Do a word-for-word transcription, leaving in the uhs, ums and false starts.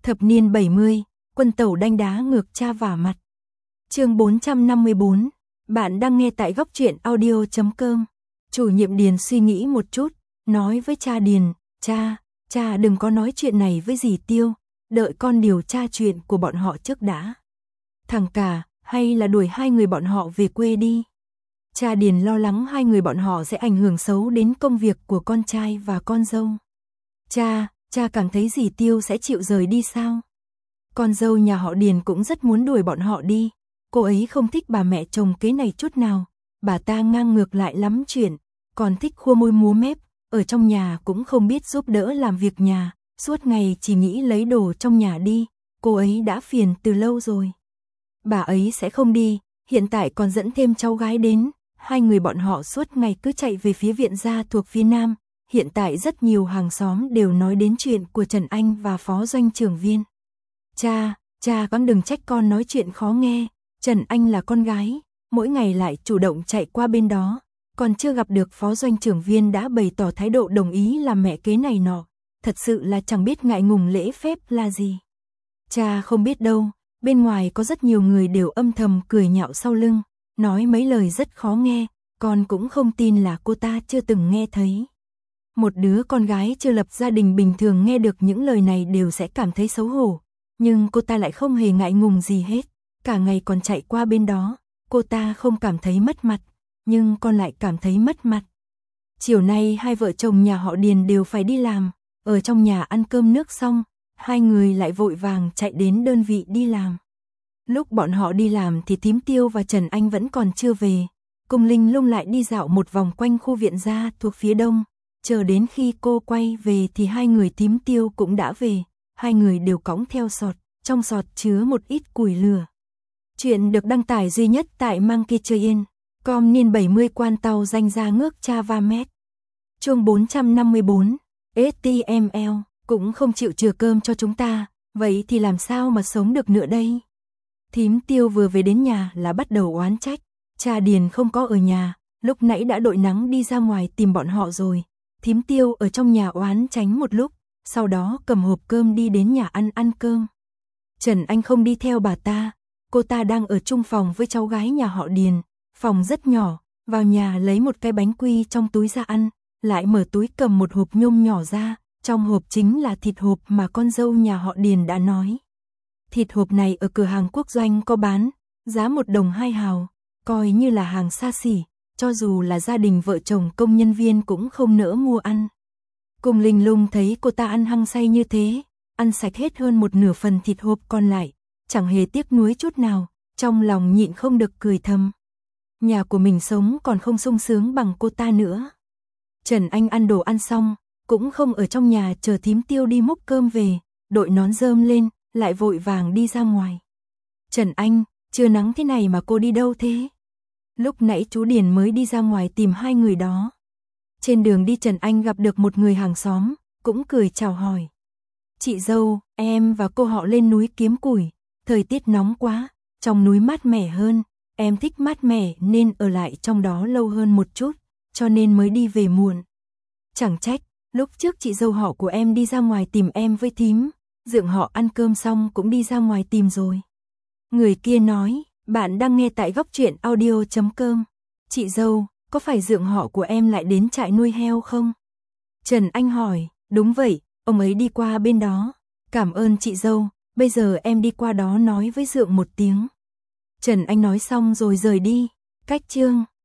Thập niên bảy mươi, quân tẩu đanh đá ngược cha vả mặt. Chương bốn trăm năm mươi bốn, bạn đang nghe tại góc truyện audio chấm com. Chủ nhiệm Điền suy nghĩ một chút, nói với cha Điền, cha, cha đừng có nói chuyện này với dì Tiêu, đợi con điều tra chuyện của bọn họ trước đã. Thằng cả, hay là đuổi hai người bọn họ về quê đi. Cha Điền lo lắng hai người bọn họ sẽ ảnh hưởng xấu đến công việc của con trai và con dâu. Cha, cha cảm thấy dì Tiêu sẽ chịu rời đi sao? Con dâu nhà họ Điền cũng rất muốn đuổi bọn họ đi. Cô ấy không thích bà mẹ chồng kế này chút nào. Bà ta ngang ngược lại lắm chuyện, còn thích khua môi múa mép, ở trong nhà cũng không biết giúp đỡ làm việc nhà, suốt ngày chỉ nghĩ lấy đồ trong nhà đi. Cô ấy đã phiền từ lâu rồi. Bà ấy sẽ không đi, hiện tại còn dẫn thêm cháu gái đến. Hai người bọn họ suốt ngày cứ chạy về phía viện gia thuộc phía Nam. Hiện tại rất nhiều hàng xóm đều nói đến chuyện của Trần Anh và phó doanh trưởng Viên. Cha, cha con đừng trách con nói chuyện khó nghe. Trần Anh là con gái, mỗi ngày lại chủ động chạy qua bên đó. Còn chưa gặp được phó doanh trưởng Viên đã bày tỏ thái độ đồng ý làm mẹ kế này nọ. Thật sự là chẳng biết ngại ngùng lễ phép là gì. Cha không biết đâu, bên ngoài có rất nhiều người đều âm thầm cười nhạo sau lưng, nói mấy lời rất khó nghe, con cũng không tin là cô ta chưa từng nghe thấy. Một đứa con gái chưa lập gia đình bình thường nghe được những lời này đều sẽ cảm thấy xấu hổ, nhưng cô ta lại không hề ngại ngùng gì hết, cả ngày còn chạy qua bên đó, cô ta không cảm thấy mất mặt, nhưng con lại cảm thấy mất mặt. Chiều nay hai vợ chồng nhà họ Điền đều phải đi làm, ở trong nhà ăn cơm nước xong, hai người lại vội vàng chạy đến đơn vị đi làm. Lúc bọn họ đi làm thì Thím Tiêu và Trần Anh vẫn còn chưa về, Cung Linh Lung lại đi dạo một vòng quanh khu viện gia thuộc phía đông. Chờ đến khi cô quay về thì hai người Thím Tiêu cũng đã về, hai người đều cõng theo sọt, trong sọt chứa một ít củi lửa. Chuyện được đăng tải duy nhất tại Monkey Chơi Yên, com niên bảy mươi quan tàu danh ra ngước cha va mét. Chương bốn trăm năm mươi bốn, ét tê em lờ, cũng không chịu chừa cơm cho chúng ta, vậy thì làm sao mà sống được nữa đây? Thím Tiêu vừa về đến nhà là bắt đầu oán trách, cha Điền không có ở nhà, lúc nãy đã đội nắng đi ra ngoài tìm bọn họ rồi. Thím Tiêu ở trong nhà oán tránh một lúc, sau đó cầm hộp cơm đi đến nhà ăn ăn cơm. Trần Anh không đi theo bà ta, cô ta đang ở chung phòng với cháu gái nhà họ Điền, phòng rất nhỏ, vào nhà lấy một cái bánh quy trong túi ra ăn, lại mở túi cầm một hộp nhôm nhỏ ra, trong hộp chính là thịt hộp mà con dâu nhà họ Điền đã nói. Thịt hộp này ở cửa hàng Quốc Doanh có bán, giá một đồng hai hào, coi như là hàng xa xỉ. Cho dù là gia đình vợ chồng công nhân viên cũng không nỡ mua ăn. Cung Linh Lung thấy cô ta ăn hăng say như thế, ăn sạch hết hơn một nửa phần thịt hộp còn lại, chẳng hề tiếc nuối chút nào, trong lòng nhịn không được cười thầm. Nhà của mình sống còn không sung sướng bằng cô ta nữa. Trần Anh ăn đồ ăn xong, cũng không ở trong nhà chờ Thím Tiêu đi múc cơm về, đội nón rơm lên, lại vội vàng đi ra ngoài. Trần Anh, trưa nắng thế này mà cô đi đâu thế? Lúc nãy chú Điền mới đi ra ngoài tìm hai người đó. Trên đường đi Trần Anh gặp được một người hàng xóm, cũng cười chào hỏi. Chị dâu, em và cô họ lên núi kiếm củi, thời tiết nóng quá, trong núi mát mẻ hơn, em thích mát mẻ nên ở lại trong đó lâu hơn một chút, cho nên mới đi về muộn. Chẳng trách, lúc trước chị dâu họ của em đi ra ngoài tìm em với thím, dượng họ ăn cơm xong cũng đi ra ngoài tìm rồi. Người kia nói, bạn đang nghe tại góc truyện audio chấm com. Chị dâu, có phải dượng họ của em lại đến trại nuôi heo không? Trần Anh hỏi, đúng vậy, ông ấy đi qua bên đó. Cảm ơn chị dâu, bây giờ em đi qua đó nói với dượng một tiếng. Trần Anh nói xong rồi rời đi. Cách chương